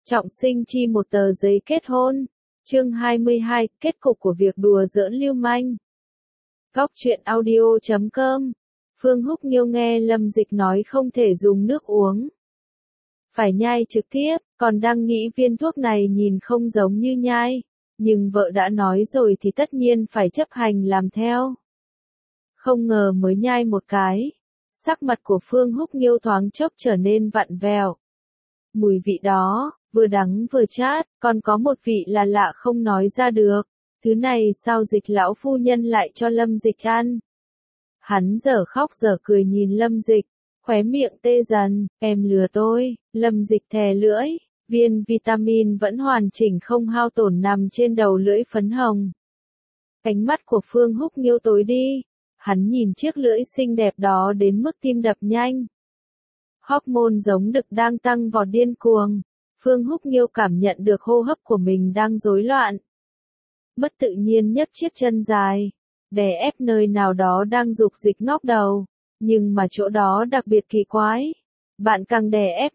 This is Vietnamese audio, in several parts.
Trọng sinh chi một tờ giấy kết hôn. Chương 22, kết cục của việc đùa giỡn lưu manh. Góc truyện audio.com. Phương Húc Nghiêu nghe Lâm Dịch nói không thể dùng nước uống, phải nhai trực tiếp, còn đang nghĩ viên thuốc này nhìn không giống như nhai, nhưng vợ đã nói rồi thì tất nhiên phải chấp hành làm theo. Không ngờ mới nhai một cái, sắc mặt của Phương Húc Nghiêu thoáng chốc trở nên vặn vẹo. Mùi vị đó, vừa đắng vừa chát, còn có một vị là lạ không nói ra được. Thứ này sao Dịch lão phu nhân lại cho Lâm Dịch ăn? Hắn dở khóc dở cười nhìn Lâm Dịch, khóe miệng tê dần, em lừa tôi. Lâm Dịch thè lưỡi, viên vitamin vẫn hoàn chỉnh không hao tổn nằm trên đầu lưỡi phấn hồng. Ánh mắt của Phương Húc Nghiêu tối đi, hắn nhìn chiếc lưỡi xinh đẹp đó đến mức tim đập nhanh. Hormone giống đực đang tăng vọt điên cuồng. Phương Húc Nghiêu cảm nhận được hô hấp của mình đang rối loạn. Bất tự nhiên nhấc chiếc chân dài, đè ép nơi nào đó đang dục dịch ngóc đầu, nhưng mà chỗ đó đặc biệt kỳ quái. Bạn càng đè ép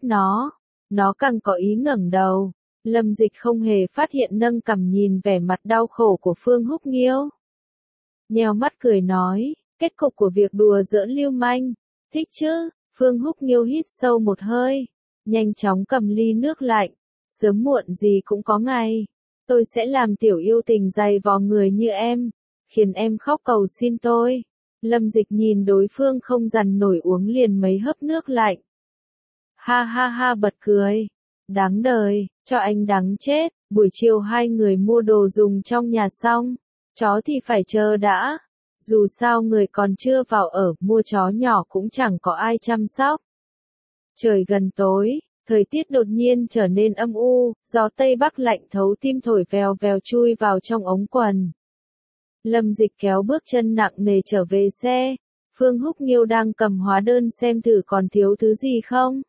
nó càng có ý ngẩng đầu. Lâm Dịch không hề phát hiện nâng cằm nhìn vẻ mặt đau khổ của Phương Húc Nghiêu. Nheo mắt cười nói, kết cục của việc đùa giỡn lưu manh, thích chứ? Phương Húc Nghiêu hít sâu một hơi, nhanh chóng cầm ly nước lạnh, sớm muộn gì cũng có ngày. Tôi sẽ làm tiểu yêu tình dày vò người như em, khiến em khóc cầu xin tôi. Lâm Dịch nhìn đối phương không dằn nổi uống liền mấy hớp nước lạnh. Ha ha ha bật cười. Đáng đời, cho anh đáng chết. Buổi chiều hai người mua đồ dùng trong nhà xong, chó thì phải chờ đã. Dù sao người còn chưa vào ở, mua chó nhỏ cũng chẳng có ai chăm sóc. Trời gần tối, thời tiết đột nhiên trở nên âm u, gió Tây Bắc lạnh thấu tim thổi vèo vèo chui vào trong ống quần. Lâm Dịch kéo bước chân nặng nề trở về xe, Phương Húc Nghiêu đang cầm hóa đơn xem thử còn thiếu thứ gì không.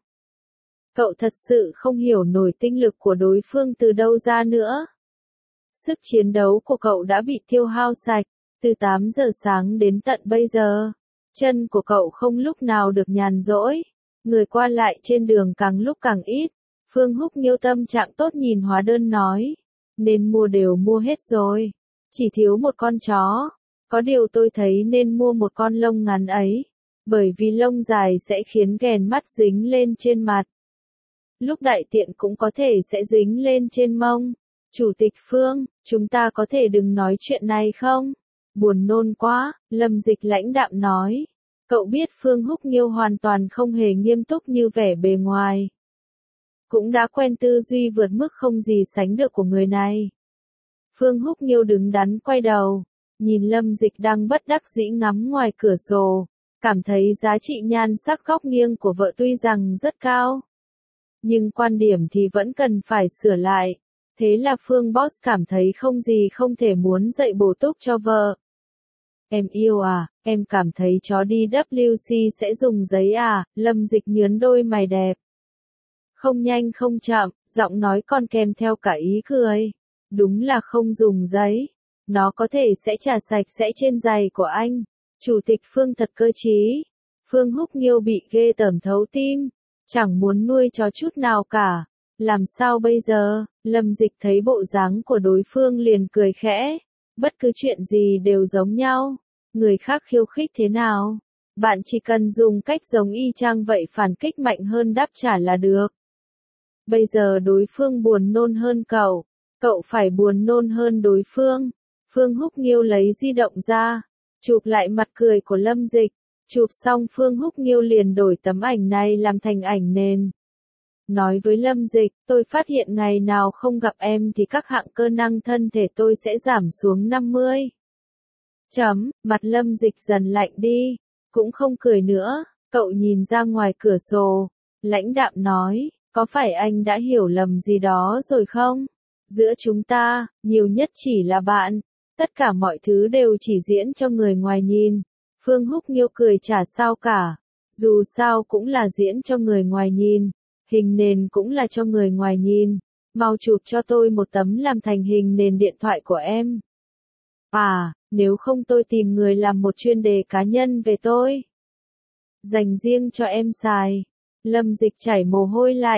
Cậu thật sự không hiểu nổi tinh lực của đối phương từ đâu ra nữa. Sức chiến đấu của cậu đã bị tiêu hao sạch, từ 8 giờ sáng đến tận bây giờ. Chân của cậu không lúc nào được nhàn rỗi. Người qua lại trên đường càng lúc càng ít. Phương Húc Nghiêu tâm trạng tốt nhìn hóa đơn nói. Nên mua đều mua hết rồi. Chỉ thiếu một con chó. Có điều tôi thấy nên mua một con lông ngắn ấy. Bởi vì lông dài sẽ khiến ghèn mắt dính lên trên mặt. Lúc đại tiện cũng có thể sẽ dính lên trên mông. Chủ tịch Phương, chúng ta có thể đừng nói chuyện này không? Buồn nôn quá, Lâm Dịch lãnh đạm nói. Cậu biết Phương Húc Nghiêu hoàn toàn không hề nghiêm túc như vẻ bề ngoài. Cũng đã quen tư duy vượt mức không gì sánh được của người này. Phương Húc Nghiêu đứng đắn quay đầu, nhìn Lâm Dịch đang bất đắc dĩ ngắm ngoài cửa sổ, cảm thấy giá trị nhan sắc góc nghiêng của vợ tuy rằng rất cao. Nhưng quan điểm thì vẫn cần phải sửa lại. Thế là Phương Boss cảm thấy không gì không thể muốn dạy bổ túc cho vợ. Em yêu à, em cảm thấy chó đi WC sẽ dùng giấy à? Lâm Dịch nhướng đôi mày đẹp. Không nhanh không chậm, giọng nói còn kèm theo cả ý cười. Đúng là không dùng giấy. Nó có thể sẽ chà sạch sẽ trên giày của anh. Chủ tịch Phương thật cơ trí. Phương Húc Nghiêu bị ghê tởm thấu tim. Chẳng muốn nuôi chó chút nào cả. Làm sao bây giờ? Lâm Dịch thấy bộ dáng của đối phương liền cười khẽ. Bất cứ chuyện gì đều giống nhau. Người khác khiêu khích thế nào? Bạn chỉ cần dùng cách giống y chang vậy phản kích mạnh hơn đáp trả là được. Bây giờ đối phương buồn nôn hơn cậu. Cậu phải buồn nôn hơn đối phương. Phương Húc Nghiêu lấy di động ra. Chụp lại mặt cười của Lâm Dịch. Chụp xong Phương Húc Nghiêu liền đổi tấm ảnh này làm thành ảnh nền. Nói với Lâm Dịch, tôi phát hiện ngày nào không gặp em thì các hạng cơ năng thân thể tôi sẽ giảm xuống 50. Mặt Lâm Dịch dần lạnh đi, cũng không cười nữa, cậu nhìn ra ngoài cửa sổ, lãnh đạm nói, có phải anh đã hiểu lầm gì đó rồi không? Giữa chúng ta, nhiều nhất chỉ là bạn, tất cả mọi thứ đều chỉ diễn cho người ngoài nhìn. Phương Húc Nghiêu cười chả sao cả, dù sao cũng là diễn cho người ngoài nhìn. Hình nền cũng là cho người ngoài nhìn. Mau chụp cho tôi một tấm làm thành hình nền điện thoại của em. À, nếu không tôi tìm người làm một chuyên đề cá nhân về tôi. Dành riêng cho em xài. Lâm Dịch chảy mồ hôi lạnh.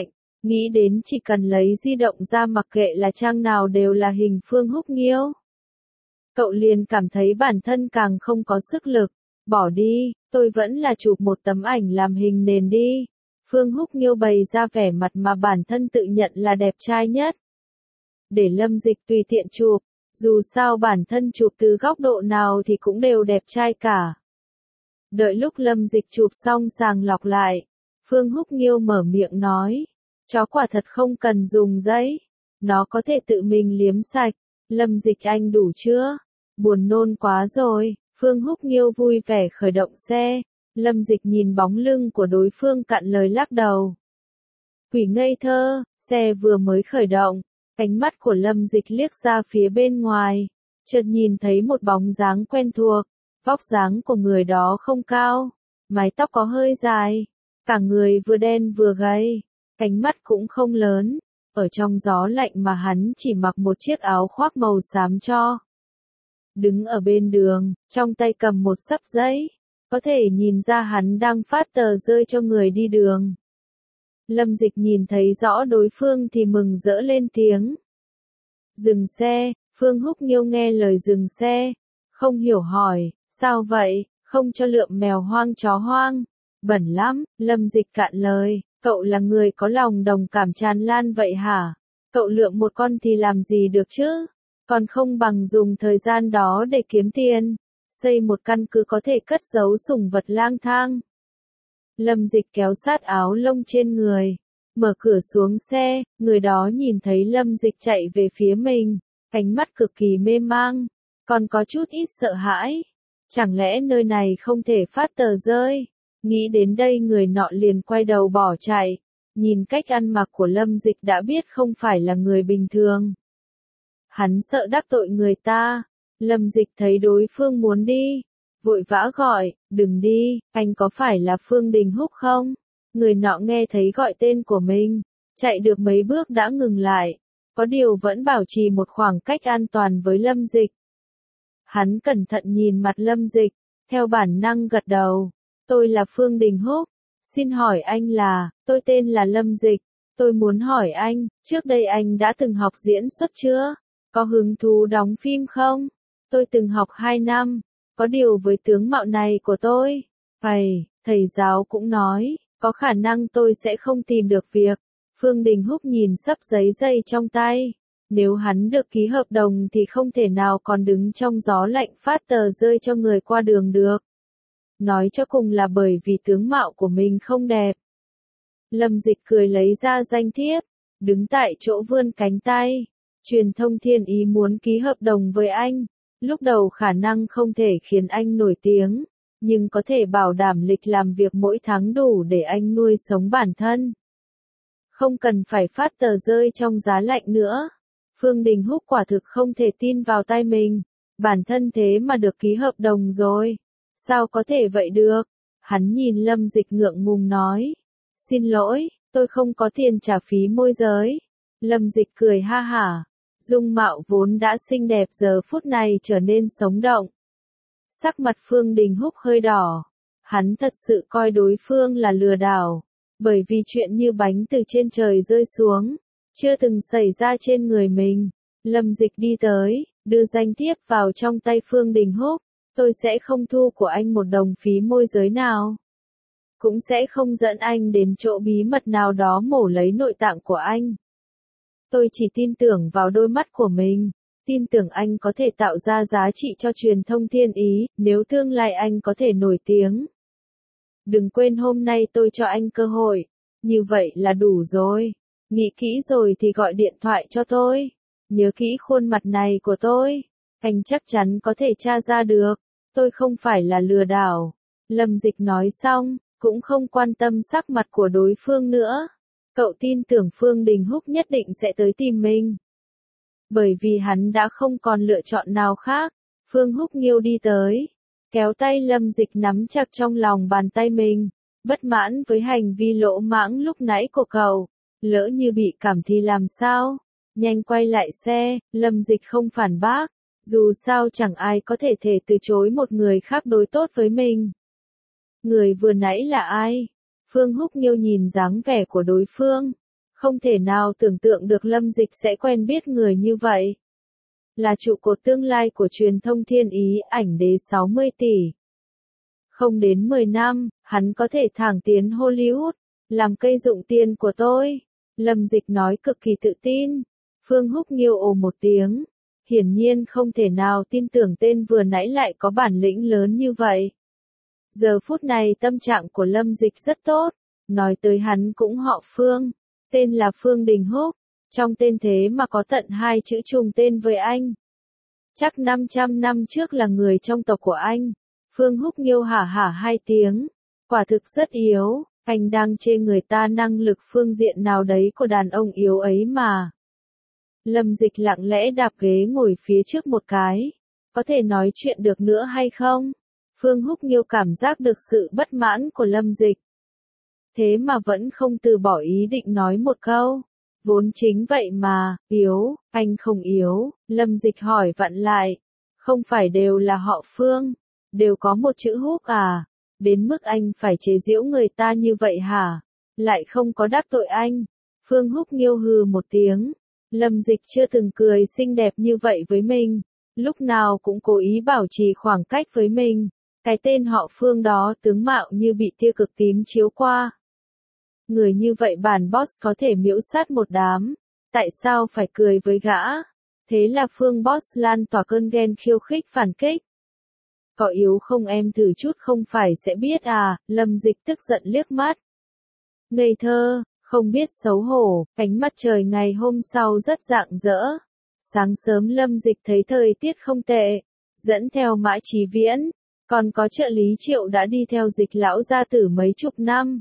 Nghĩ đến chỉ cần lấy di động ra mặc kệ là trang nào đều là hình Phương Húc Nghiêu. Cậu liền cảm thấy bản thân càng không có sức lực. Bỏ đi, tôi vẫn là chụp một tấm ảnh làm hình nền đi. Phương Húc Nghiêu bày ra vẻ mặt mà bản thân tự nhận là đẹp trai nhất. Để Lâm Dịch tùy tiện chụp, dù sao bản thân chụp từ góc độ nào thì cũng đều đẹp trai cả. Đợi lúc Lâm Dịch chụp xong sàng lọc lại, Phương Húc Nghiêu mở miệng nói, chó quả thật không cần dùng giấy, nó có thể tự mình liếm sạch. Lâm Dịch anh đủ chưa? Buồn nôn quá rồi. Phương Húc Nghiêu vui vẻ khởi động xe. Lâm Dịch nhìn bóng lưng của đối phương cạn lời lắc đầu. Quỷ ngây thơ, xe vừa mới khởi động, ánh mắt của Lâm Dịch liếc ra phía bên ngoài, chợt nhìn thấy một bóng dáng quen thuộc. Vóc dáng của người đó không cao, mái tóc có hơi dài, cả người vừa đen vừa gầy, cánh mắt cũng không lớn. Ở trong gió lạnh mà hắn chỉ mặc một chiếc áo khoác màu xám cho. Đứng ở bên đường, trong tay cầm một xấp giấy, có thể nhìn ra hắn đang phát tờ rơi cho người đi đường. Lâm Dịch nhìn thấy rõ đối phương thì mừng rỡ lên tiếng. Dừng xe. Phương Húc Nghiêu nghe lời dừng xe, không hiểu hỏi, sao vậy, không cho lượm mèo hoang chó hoang, bẩn lắm. Lâm Dịch cạn lời, cậu là người có lòng đồng cảm tràn lan vậy hả? Cậu lượm một con thì làm gì được chứ? Còn không bằng dùng thời gian đó để kiếm tiền, xây một căn cứ có thể cất giấu sủng vật lang thang. Lâm Dịch kéo sát áo lông trên người, mở cửa xuống xe, người đó nhìn thấy Lâm Dịch chạy về phía mình, ánh mắt cực kỳ mê mang, còn có chút ít sợ hãi. Chẳng lẽ nơi này không thể phát tờ rơi? Nghĩ đến đây người nọ liền quay đầu bỏ chạy, nhìn cách ăn mặc của Lâm Dịch đã biết không phải là người bình thường. Hắn sợ đắc tội người ta. Lâm Dịch thấy đối phương muốn đi, vội vã gọi, đừng đi, anh có phải là Phương Đình Húc không? Người nọ nghe thấy gọi tên của mình, chạy được mấy bước đã ngừng lại, có điều vẫn bảo trì một khoảng cách an toàn với Lâm Dịch. Hắn cẩn thận nhìn mặt Lâm Dịch, theo bản năng gật đầu, tôi là Phương Đình Húc, xin hỏi anh là, tôi tên là Lâm Dịch, tôi muốn hỏi anh, trước đây anh đã từng học diễn xuất chưa? Có hứng thú đóng phim không? Tôi từng học 2 năm, có điều với tướng mạo này của tôi, thầy giáo cũng nói, có khả năng tôi sẽ không tìm được việc. Phương Đình Húc nhìn xấp giấy dây trong tay, nếu hắn được ký hợp đồng thì không thể nào còn đứng trong gió lạnh phát tờ rơi cho người qua đường được. Nói cho cùng là bởi vì tướng mạo của mình không đẹp. Lâm Dịch cười lấy ra danh thiếp, đứng tại chỗ vươn cánh tay. Truyền thông Thiên Ý muốn ký hợp đồng với anh, lúc đầu khả năng không thể khiến anh nổi tiếng, nhưng có thể bảo đảm lịch làm việc mỗi tháng đủ để anh nuôi sống bản thân. Không cần phải phát tờ rơi trong giá lạnh nữa. Phương Đình Húc quả thực không thể tin vào tai mình, bản thân thế mà được ký hợp đồng rồi. Sao có thể vậy được? Hắn nhìn Lâm Dịch ngượng ngùng nói. Xin lỗi, tôi không có tiền trả phí môi giới. Lâm Dịch cười ha hả. Dung mạo vốn đã xinh đẹp giờ phút này trở nên sống động. Sắc mặt Phương Đình Húc hơi đỏ. Hắn thật sự coi đối phương là lừa đảo. Bởi vì chuyện như bánh từ trên trời rơi xuống, chưa từng xảy ra trên người mình. Lâm Dịch đi tới, đưa danh thiếp vào trong tay Phương Đình Húc. Tôi sẽ không thu của anh một đồng phí môi giới nào. Cũng sẽ không dẫn anh đến chỗ bí mật nào đó mổ lấy nội tạng của anh. Tôi chỉ tin tưởng vào đôi mắt của mình, tin tưởng anh có thể tạo ra giá trị cho truyền thông Thiên Ý, nếu tương lai anh có thể nổi tiếng. Đừng quên hôm nay tôi cho anh cơ hội, như vậy là đủ rồi. Nghĩ kỹ rồi thì gọi điện thoại cho tôi. Nhớ kỹ khuôn mặt này của tôi, anh chắc chắn có thể tra ra được. Tôi không phải là lừa đảo. Lâm Dịch nói xong, cũng không quan tâm sắc mặt của đối phương nữa. Cậu tin tưởng Phương Đình Húc nhất định sẽ tới tìm mình. Bởi vì hắn đã không còn lựa chọn nào khác. Phương Húc Nghiêu đi tới, kéo tay Lâm Dịch nắm chặt trong lòng bàn tay mình, bất mãn với hành vi lỗ mãng lúc nãy của cậu. Lỡ như bị cảm thì làm sao? Nhanh quay lại xe. Lâm Dịch không phản bác. Dù sao chẳng ai có thể từ chối một người khác đối tốt với mình. Người vừa nãy là ai? Phương Húc Nghiêu nhìn dáng vẻ của đối phương, Không thể nào tưởng tượng được Lâm Dịch sẽ quen biết người như vậy. Là trụ cột tương lai của truyền thông thiên ý, ảnh đế 60 tỷ. Không đến 10 năm, hắn có thể thẳng tiến Hollywood, làm cây dụng tiền của tôi. Lâm Dịch nói cực kỳ tự tin. Phương Húc Nghiêu ồ một tiếng. Hiển nhiên không thể nào tin tưởng tên vừa nãy lại có bản lĩnh lớn như vậy. Giờ phút này tâm trạng của Lâm Dịch rất tốt. Nói tới hắn cũng họ Phương. Tên là Phương Đình Húc. Trong tên thế mà có tận 2 chữ trùng tên với anh. Chắc 500 năm trước là người trong tộc của anh. Phương Húc Nghiêu hả hả 2 tiếng. Quả thực rất yếu. Anh đang chê người ta năng lực phương diện nào đấy của đàn ông yếu ấy mà. Lâm Dịch lặng lẽ đạp ghế ngồi phía trước một cái. Có thể nói chuyện được nữa hay không? Phương Húc Nghiêu cảm giác được sự bất mãn của Lâm Dịch. Thế mà vẫn không từ bỏ ý định nói một câu. Vốn chính vậy mà, yếu, anh không yếu. Lâm Dịch hỏi vặn lại. Không phải đều là họ Phương, đều có một chữ Húc à? Đến mức anh phải chế giễu người ta như vậy hả? Lại không có đắc tội anh. Phương Húc Nghiêu hừ một tiếng. Lâm Dịch chưa từng cười xinh đẹp như vậy với mình. Lúc nào cũng cố ý bảo trì khoảng cách với mình. Cái tên họ Phương đó tướng mạo như bị tia cực tím chiếu qua. Người như vậy bản boss có thể miễu sát một đám. Tại sao phải cười với gã? Thế là Phương boss lan tỏa cơn ghen khiêu khích phản kích. Có yếu không em thử chút không phải sẽ biết à? Lâm Dịch tức giận liếc mắt. Ngây thơ, không biết xấu hổ. Ánh mặt trời ngày hôm sau rất rạng rỡ. Sáng sớm Lâm Dịch thấy thời tiết không tệ. Dẫn theo Mã Chí Viễn. Còn có trợ lý Triệu đã đi theo Dịch lão gia tử mấy chục năm.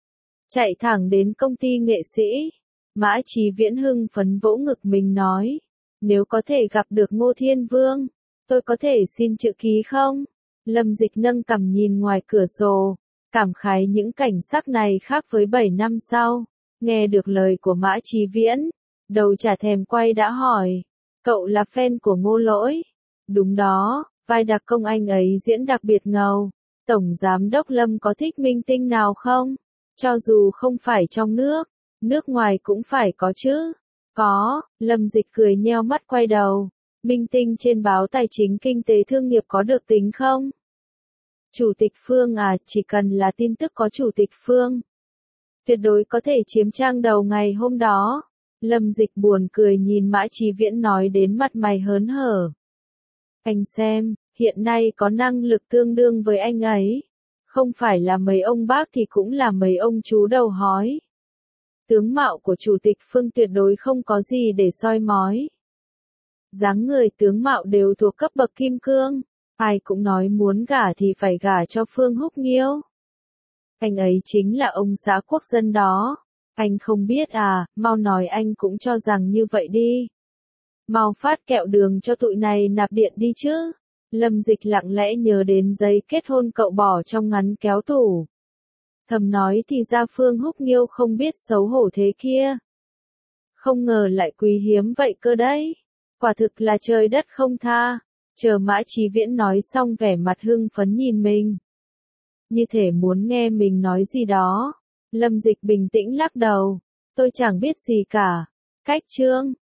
Chạy thẳng đến công ty nghệ sĩ. Mã Chí Viễn hưng phấn vỗ ngực mình nói. Nếu có thể gặp được Ngô Thiên Vương, tôi có thể xin chữ ký không? Lâm Dịch nâng cằm nhìn ngoài cửa sổ. Cảm khái những cảnh sắc này khác với 7 năm sau. Nghe được lời của Mã Chí Viễn. Đầu chả thèm quay đã hỏi. Cậu là fan của Ngô Lỗi? Đúng đó, vai đặc công anh ấy diễn đặc biệt ngầu. Tổng giám đốc Lâm có thích minh tinh nào không? Cho dù không phải trong nước ngoài cũng phải có chứ. Có, Lâm Dịch cười nheo mắt quay đầu. Minh tinh trên báo Tài chính Kinh tế Thương nghiệp có được tính không? Chủ tịch Phương à, chỉ cần là tin tức có Chủ tịch Phương. Tuyệt đối có thể chiếm trang đầu ngày hôm đó. Lâm Dịch buồn cười nhìn Mã Chí Viễn nói đến mặt mày hớn hở. Anh xem, hiện nay có năng lực tương đương với anh ấy. Không phải là mấy ông bác thì cũng là mấy ông chú đầu hói. Tướng mạo của Chủ tịch Phương tuyệt đối không có gì để soi mói. Dáng người tướng mạo đều thuộc cấp bậc kim cương. Ai cũng nói muốn gả thì phải gả cho Phương Húc Nghiêu. Anh ấy chính là ông xã quốc dân đó. Anh không biết à, mau nói anh cũng cho rằng như vậy đi. Mau phát kẹo đường cho tụi này nạp điện đi chứ. Lâm Dịch lặng lẽ nhớ đến giấy kết hôn cậu bỏ trong ngăn kéo tủ. Thầm nói thì ra Phương Húc Nghiêu không biết xấu hổ thế kia. Không ngờ lại quý hiếm vậy cơ đấy. Quả thực là trời đất không tha. Chờ Mã Chí Viễn nói xong vẻ mặt hưng phấn nhìn mình. Như thể muốn nghe mình nói gì đó. Lâm Dịch bình tĩnh lắc đầu. Tôi chẳng biết gì cả. Cách chương.